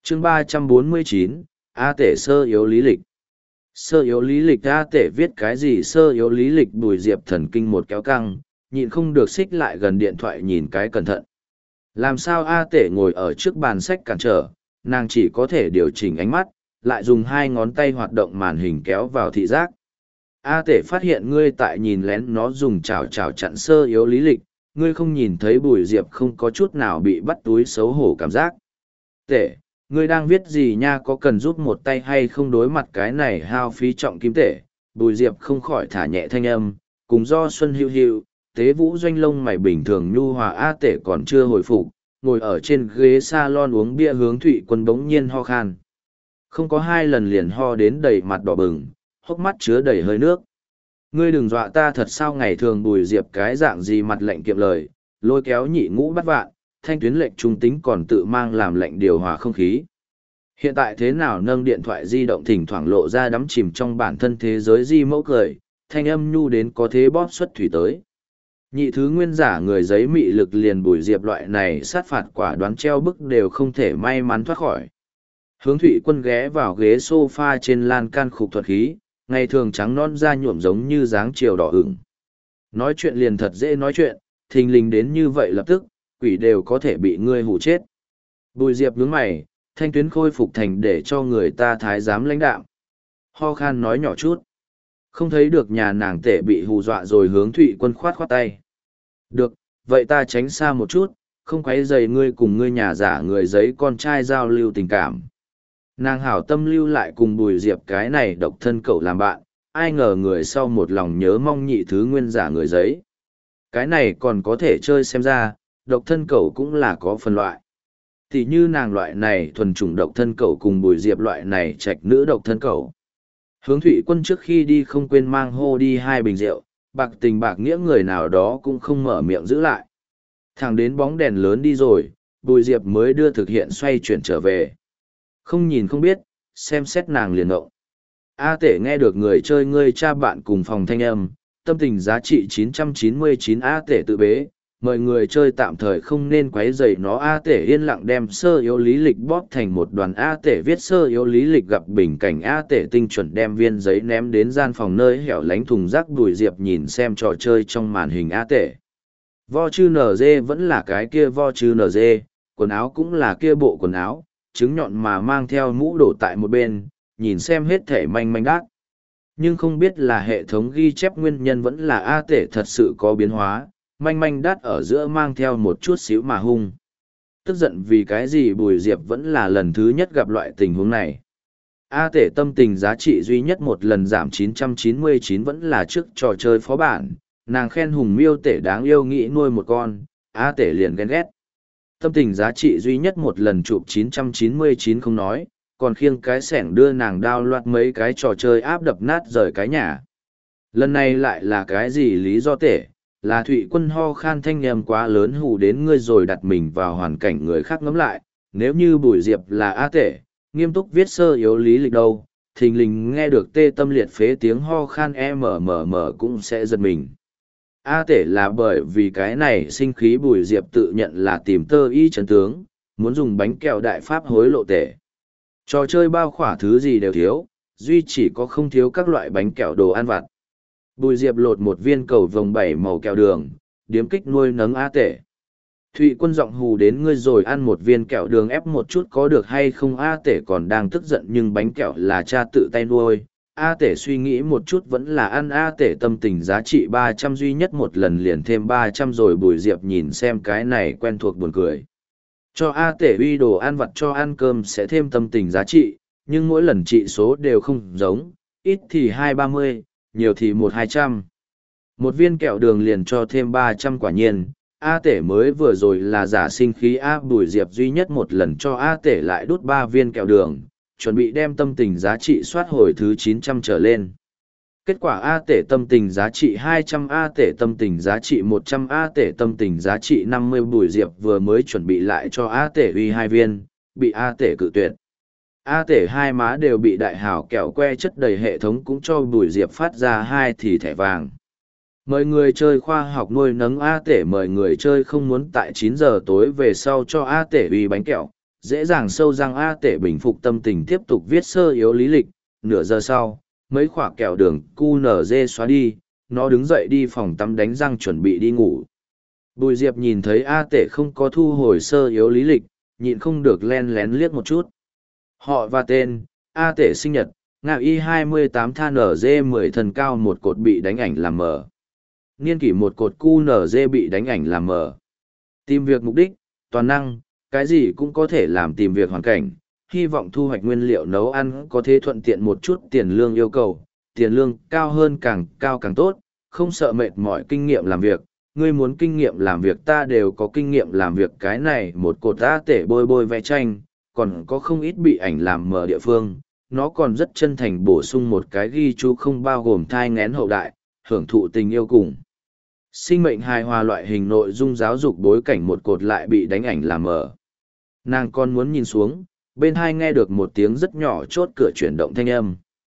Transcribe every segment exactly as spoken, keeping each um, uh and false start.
chương ba trăm bốn mươi chín, A Tể sơ yếu lý lịch. Sơ yếu lý lịch A Tể viết cái gì sơ yếu lý lịch Bùi Diệp thần kinh một kéo căng, nhịn không được xích lại gần điện thoại nhìn cái cẩn thận. Làm sao A Tể ngồi ở trước bàn sách cản trở, nàng chỉ có thể điều chỉnh ánh mắt, lại dùng hai ngón tay hoạt động màn hình kéo vào thị giác. A Tể phát hiện ngươi tại nhìn lén nó dùng chảo chảo chặn sơ yếu lý lịch, ngươi không nhìn thấy Bùi Diệp không có chút nào bị bắt túi xấu hổ cảm giác. Tể, ngươi đang viết gì nha, có cần giúp một tay hay không? Đối mặt cái này hao phí trọng kim tể, Bùi Diệp không khỏi thả nhẹ thanh âm, cùng do Xuân Hữu Hữu, Tế Vũ Doanh lông mày bình thường nhu hòa. A Tể còn chưa hồi phục, ngồi ở trên ghế salon uống bia hướng Thụy Quân bỗng nhiên ho khan. Không có hai lần liền ho đến đầy mặt đỏ bừng, hốc mắt chứa đầy hơi nước. Ngươi đừng dọa ta thật sao? Ngày thường Bùi Diệp cái dạng gì mặt lạnh kiệm lời, lôi kéo nhị ngũ bắt vạn, thanh tuyến lệnh trung tính còn tự mang làm lệnh điều hòa không khí. Hiện tại thế nào? Nâng điện thoại di động thỉnh thoảng lộ ra đắm chìm trong bản thân thế giới di mẫu cười, thanh âm nhu đến có thế bóp xuất thủy tới. Nhị thứ nguyên giả người giấy mị lực liền Bùi Diệp loại này sát phạt quả đoán treo bức đều không thể may mắn thoát khỏi. Hướng Thụy Quân ghé vào ghế sofa trên lan can khục thuật khí, ngày thường trắng non da nhuộm giống như dáng chiều đỏ ửng. Nói chuyện liền thật dễ nói chuyện, thình lình đến như vậy lập tức, quỷ đều có thể bị ngươi hù chết. Bùi Diệp nhướng mày, thanh tuyến khôi phục thành để cho người ta thái giám lãnh đạo. Ho khan nói nhỏ chút. Không thấy được nhà nàng Tể bị hù dọa rồi. Hướng Thụy Quân khoát khoát tay. Được, vậy ta tránh xa một chút, không quấy rầy ngươi cùng ngươi nhà giả người giấy con trai giao lưu tình cảm. Nàng hảo tâm lưu lại cùng Bùi Diệp cái này độc thân cậu làm bạn, ai ngờ người sau một lòng nhớ mong nhị thứ nguyên giả người giấy. Cái này còn có thể chơi xem ra, độc thân cậu cũng là có phân loại. Thì như nàng loại này thuần chủng độc thân cậu cùng Bùi Diệp loại này trạch nữ độc thân cậu. Hướng Thụy Quân trước khi đi không quên mang hô đi hai bình rượu, bạc tình bạc nghĩa người nào đó cũng không mở miệng giữ lại. Thẳng đến bóng đèn lớn đi rồi, Bùi Diệp mới đưa thực hiện xoay chuyển trở về. Không nhìn không biết, xem xét nàng liền ngộng. A Tể nghe được người chơi ngươi cha bạn cùng phòng thanh âm, tâm tình giá trị chín trăm chín mươi chín. A Tể tự bế, mời người chơi tạm thời không nên quấy rầy nó. A Tể yên lặng đem sơ yếu lý lịch bóp thành một đoàn. A Tể viết sơ yếu lý lịch gặp bình cảnh. A Tể tinh chuẩn đem viên giấy ném đến gian phòng nơi hẻo lánh thùng rác. Bùi Diệp nhìn xem trò chơi trong màn hình. A Tể vo chư en giê vẫn là cái kia vo chư en giê, quần áo cũng là kia bộ quần áo, trứng nhọn mà mang theo mũ đổ tại một bên, nhìn xem hết thể manh manh đát. Nhưng không biết là hệ thống ghi chép nguyên nhân vẫn là A Tể thật sự có biến hóa, manh manh đát ở giữa mang theo một chút xíu mà hung. Tức giận vì cái gì? Bùi Diệp vẫn là lần thứ nhất gặp loại tình huống này. A Tể tâm tình giá trị duy nhất một lần giảm chín trăm chín mươi chín vẫn là trước trò chơi phó bản, nàng khen Hùng Miêu Tể đáng yêu nghĩ nuôi một con, A Tể liền ghen ghét. Tâm tình giá trị duy nhất một lần chụp chín trăm chín mươi chín không nói, còn khiêng cái sẻng đưa nàng đao loạt mấy cái trò chơi áp đập nát rời cái nhà. Lần này lại là cái gì lý do? Tể là Thụy Quân ho khan thanh nhầm quá lớn hù đến ngươi rồi đặt mình vào hoàn cảnh người khác ngẫm lại. Nếu như Bùi Diệp là A Tể, nghiêm túc viết sơ yếu lý lịch đâu, thình lình nghe được tê tâm liệt phế tiếng ho khan e mờ mờ mờ cũng sẽ giật mình. A Tể là bởi vì cái này sinh khí. Bùi Diệp tự nhận là tìm tơ y chấn tướng, muốn dùng bánh kẹo đại pháp hối lộ Tể. Trò chơi bao khỏa thứ gì đều thiếu, duy chỉ có không thiếu các loại bánh kẹo đồ ăn vặt. Bùi Diệp lột một viên cầu vồng bảy màu kẹo đường, điếm kích nuôi nấng A Tể. Thụy Quân giọng hù đến ngươi rồi ăn một viên kẹo đường ép một chút có được hay không? A Tể còn đang tức giận nhưng bánh kẹo là cha tự tay nuôi. A Tể suy nghĩ một chút vẫn là ăn. A Tể tâm tình giá trị ba trăm duy nhất một lần liền thêm ba trăm rồi. Bùi Diệp nhìn xem cái này quen thuộc buồn cười. Cho A Tể uy đồ ăn vặt cho ăn cơm sẽ thêm tâm tình giá trị, nhưng mỗi lần trị số đều không giống, ít thì hai ba mươi, nhiều thì một hai trăm. Một viên kẹo đường liền cho thêm ba trăm quả nhiên. A Tể mới vừa rồi là giả sinh khí. A Bùi Diệp duy nhất một lần cho A Tể lại đút ba viên kẹo đường, chuẩn bị đem tâm tình giá trị soát hồi thứ chín trăm trở lên. Kết quả A Tể tâm tình giá trị hai trăm, A Tể tâm tình giá trị một trăm, A Tể tâm tình giá trị năm mươi. Bùi Diệp vừa mới chuẩn bị lại cho A Tể uy hai viên, bị A Tể cự tuyệt. A Tể hai má đều bị đại hảo kẹo que chất đầy, hệ thống cũng cho Bùi Diệp phát ra hai thì thẻ vàng. Mời người chơi khoa học nuôi nấng A Tể, mời người chơi không muốn tại chín giờ tối về sau cho A Tể uy bánh kẹo, dễ dàng sâu răng A Tể bình phục tâm tình tiếp tục viết sơ yếu lý lịch. Nửa giờ sau, mấy khoả kẹo đường cu nở dê xóa đi, nó đứng dậy đi phòng tắm đánh răng chuẩn bị đi ngủ. Bùi Diệp nhìn thấy A Tể không có thu hồi sơ yếu lý lịch, nhịn không được len lén liếc một chút. Họ và tên, A Tể sinh nhật, Nga Y hai mươi tám than N G mười thần cao một cột bị đánh ảnh làm mờ. Niên kỷ một cột cu N G bị đánh ảnh làm mờ. Tìm việc mục đích, toàn năng, cái gì cũng có thể làm tìm việc hoàn cảnh, hy vọng thu hoạch nguyên liệu nấu ăn có thể thuận tiện một chút tiền lương yêu cầu, tiền lương cao hơn càng cao càng tốt, không sợ mệt mỏi kinh nghiệm làm việc. Ngươi muốn kinh nghiệm làm việc ta đều có kinh nghiệm làm việc cái này một cột A Tể bôi bôi vẽ tranh, còn có không ít bị ảnh làm mờ địa phương. Nó còn rất chân thành bổ sung một cái ghi chú không bao gồm thai nghén hậu đại, hưởng thụ tình yêu cùng. Sinh mệnh hài hòa loại hình nội dung giáo dục bối cảnh một cột lại bị đánh ảnh làm mờ. Nàng còn muốn nhìn xuống, bên hai nghe được một tiếng rất nhỏ chốt cửa chuyển động thanh âm.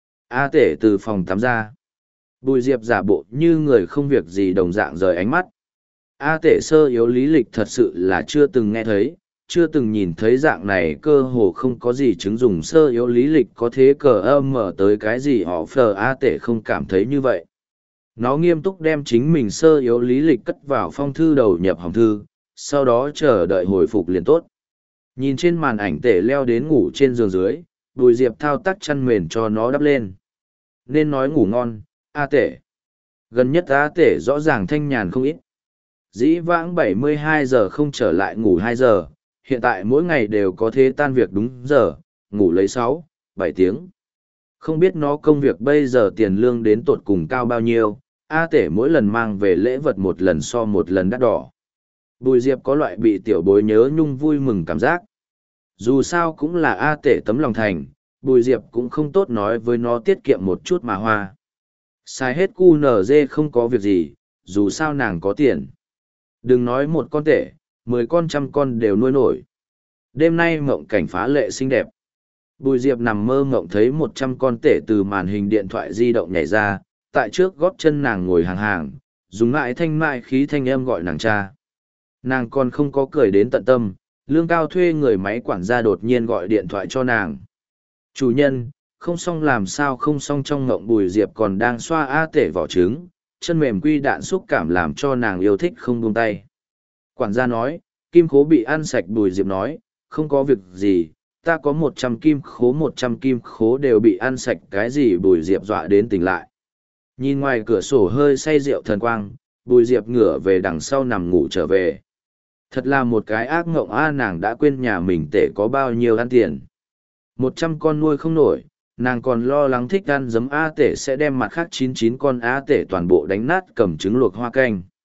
A Tể từ phòng tắm ra. Bùi Diệp giả bộ như người không việc gì đồng dạng rời ánh mắt. A Tể sơ yếu lý lịch thật sự là chưa từng nghe thấy, chưa từng nhìn thấy dạng này cơ hồ không có gì chứng dùng sơ yếu lý lịch có thế cờ âm mở tới cái gì họ phờ A Tể không cảm thấy như vậy. Nó nghiêm túc đem chính mình sơ yếu lý lịch cất vào phong thư đầu nhập hòm thư, sau đó chờ đợi hồi phục liền tốt. Nhìn trên màn ảnh Tể leo đến ngủ trên giường dưới, Bùi Diệp thao tác chăn mền cho nó đắp lên. Nên nói ngủ ngon, A Tể. Gần nhất A Tể rõ ràng thanh nhàn không ít. Dĩ vãng bảy mươi hai giờ không trở lại ngủ hai giờ, hiện tại mỗi ngày đều có thế tan việc đúng giờ, ngủ lấy sáu, bảy tiếng. Không biết nó công việc bây giờ tiền lương đến tột cùng cao bao nhiêu, A Tể mỗi lần mang về lễ vật một lần so một lần đắt đỏ. Bùi Diệp có loại bị tiểu bối nhớ nhung vui mừng cảm giác. Dù sao cũng là A Tể tấm lòng thành, Bùi Diệp cũng không tốt nói với nó tiết kiệm một chút mà hoa. Xài hết cu nở dê không có việc gì, dù sao nàng có tiền. Đừng nói một con tể, mười con trăm con đều nuôi nổi. Đêm nay mộng cảnh phá lệ xinh đẹp. Bùi Diệp nằm mơ mộng thấy một trăm con tể từ màn hình điện thoại di động nhảy ra, tại trước gót chân nàng ngồi hàng hàng, dùng mại thanh mại khí thanh âm gọi nàng cha. Nàng còn không có cười đến tận tâm, lương cao thuê người máy quản gia đột nhiên gọi điện thoại cho nàng. Chủ nhân, không xong làm sao không xong trong ngộng Bùi Diệp còn đang xoa A Tể vỏ trứng, chân mềm quy đạn xúc cảm làm cho nàng yêu thích không buông tay. Quản gia nói, kim khố bị ăn sạch. Bùi Diệp nói, không có việc gì, ta có một trăm kim khố một trăm kim khố đều bị ăn sạch cái gì. Bùi Diệp dọa đến tỉnh lại. Nhìn ngoài cửa sổ hơi say rượu thần quang, Bùi Diệp ngửa về đằng sau nằm ngủ trở về. Thật là một cái ác ngộng a, nàng đã quên nhà mình tể có bao nhiêu ăn tiền. Một trăm con nuôi không nổi, nàng còn lo lắng thích ăn giấm A Tể sẽ đem mặt khác chín chín con A Tể toàn bộ đánh nát cầm trứng luộc hoa canh.